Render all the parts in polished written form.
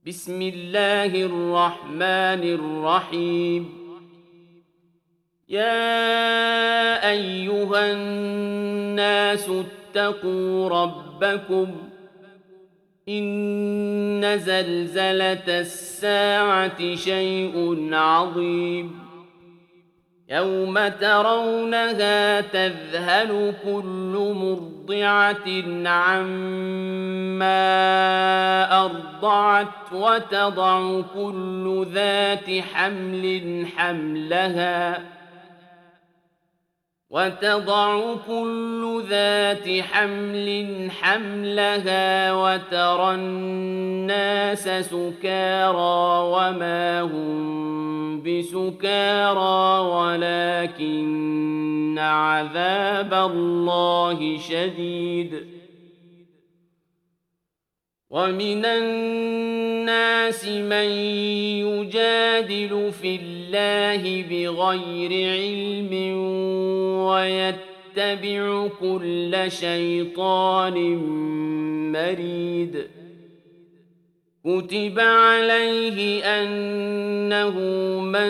بسم الله الرحمن الرحيم. يا أيها الناس اتقوا ربكم. إن زلزلة الساعة شيء عظيم. يوم ترونها تذهل كل مرضعة عما أرضعت وتضع كل ذات حمل حملها وترى الناس سكارى وما هم بسكارى ولكن عذاب الله شديد. ومن الناس من يجادل في الله بغير علم ويتبع كل شيطان مريد. كتب عليه أنه من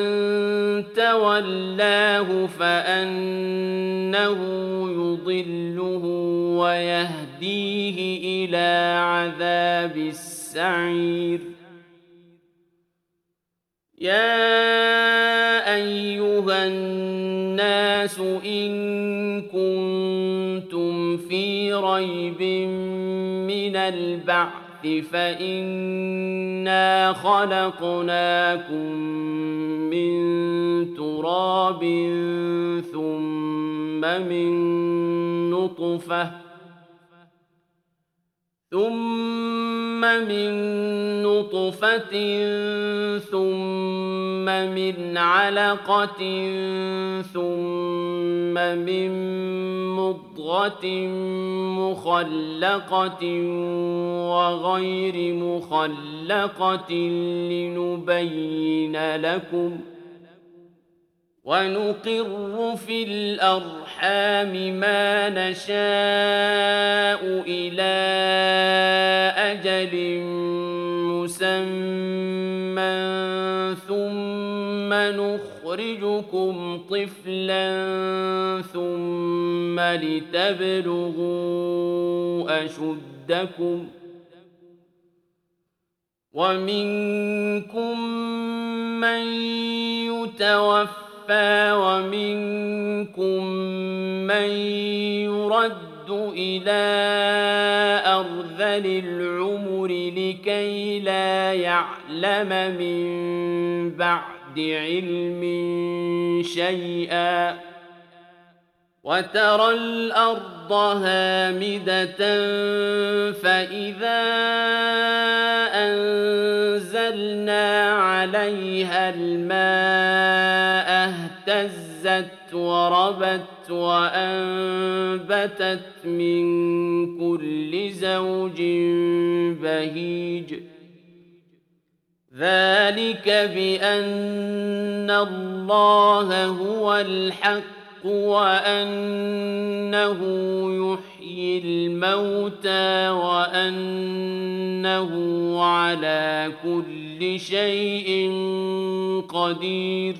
تولاه فأنه يضله ويهديه إلى عذاب السعير. يا أيها الناس إن كنتم في ريب من البعث فإنا خلقناكم من تراب ثم من نطفة ثم من علقة ثم من مضغة مخلقة وغير مخلقة لنبين لكم. ونقر في الأرحام ما نشاء إلى أجل مسمى ثم نخرجكم طفلا ثم لتبلغوا أشدكم. ومنكم من يتوفى ومنكم من يرد إلى أرذل العمر لكي لا يعلم من بعد علم شيئا. وترى الأرض هامدة فإذا أنزلنا عليها الماء اهتزت وربت وأنبتت من كل زوج بهيج. ذلك بأن الله هو الحق وأنه يحيي الموتى وأنه على كل شيء قدير.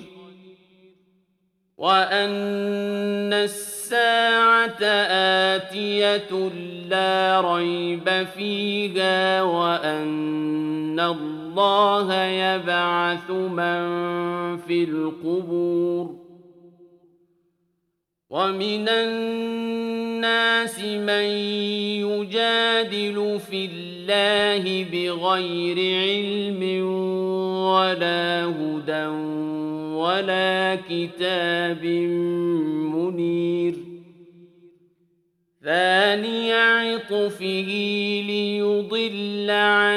وأن الساعة آتية لا ريب فيها وأن الله يبعث من في القبور. ومن الناس من يجادل في الله بغير علم ولا هدى ولا كتاب منير. ثاني عطفه ليضل عن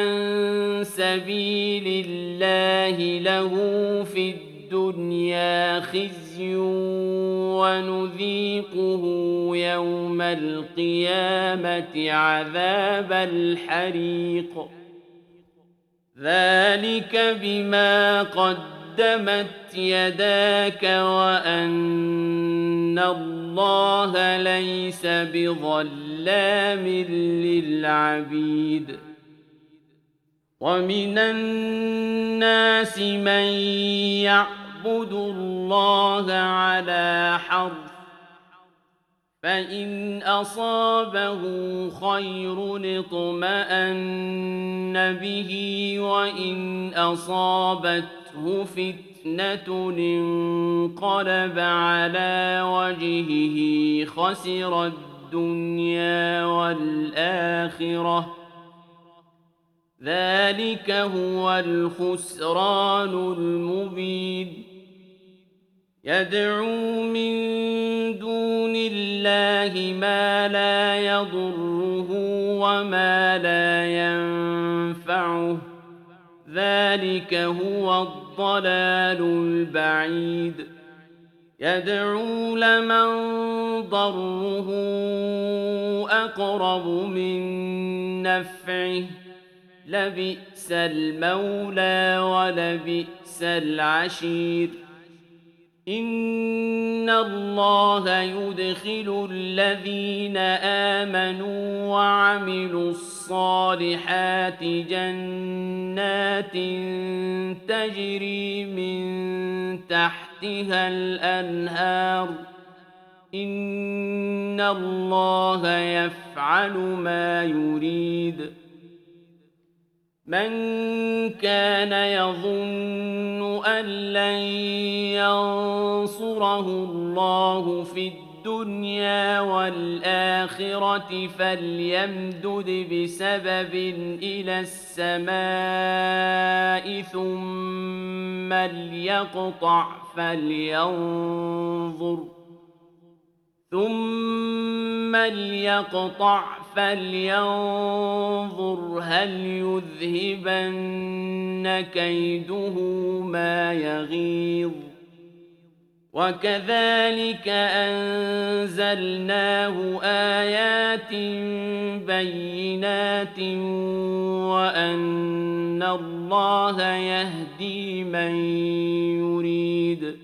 سبيل الله له في الدنيا خزي ونذيقه يوم القيامة عذاب الحريق. ذلك بما قدمت يداك وأن الله ليس بظلام للعبيد. ومن الناس من يعبد الله على حرف، فإن أصابه خير اطمأن به، وإن أصابته فتنة انقلب على وجهه خسر الدنيا والآخرة. ذلك هو الخسران المبين. يدعو من دون الله ما لا يضره وما لا ينفعه، ذلك هو الضلال البعيد. يدعو لمن ضره أقرب من نفعه، لبئس المولى ولبئس العشير. إن الله يدخل الذين آمنوا وعملوا الصالحات جنات تجري من تحتها الأنهار. إن الله يفعل ما يريد. من كان يظن أن لن ينصره الله في الدنيا والآخرة فليمدد بسبب إلى السماء ثم ليقطع فلينظر هل يذهبن كيده ما يغيظ. وكذلك أنزلناه آيات بينات وأن الله يهدي من يريد.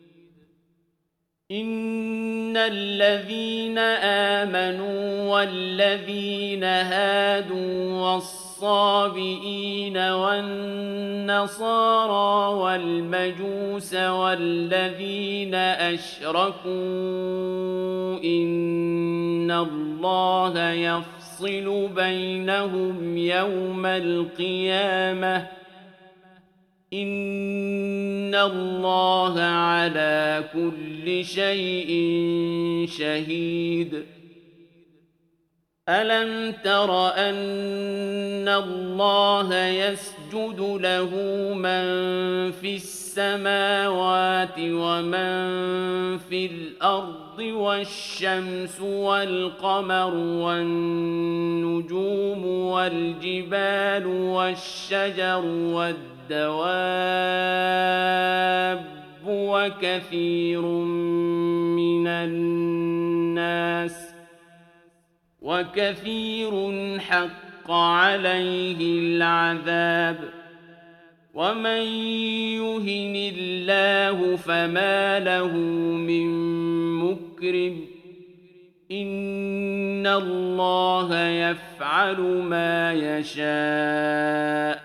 إن الذين آمنوا والذين هادوا والصابئين والنصارى والمجوس والذين أشركوا إن الله يفصل بينهم يوم القيامة. إن الله على كل شيء شهيد. ألم تر أن الله يسجد له من في السماوات ومن في الأرض والشمس والقمر والنجوم والجبال والشجر والدواب وكثير حق عليه العذاب. ومن يهن الله فما له من مكرم. إن الله يفعل ما يشاء.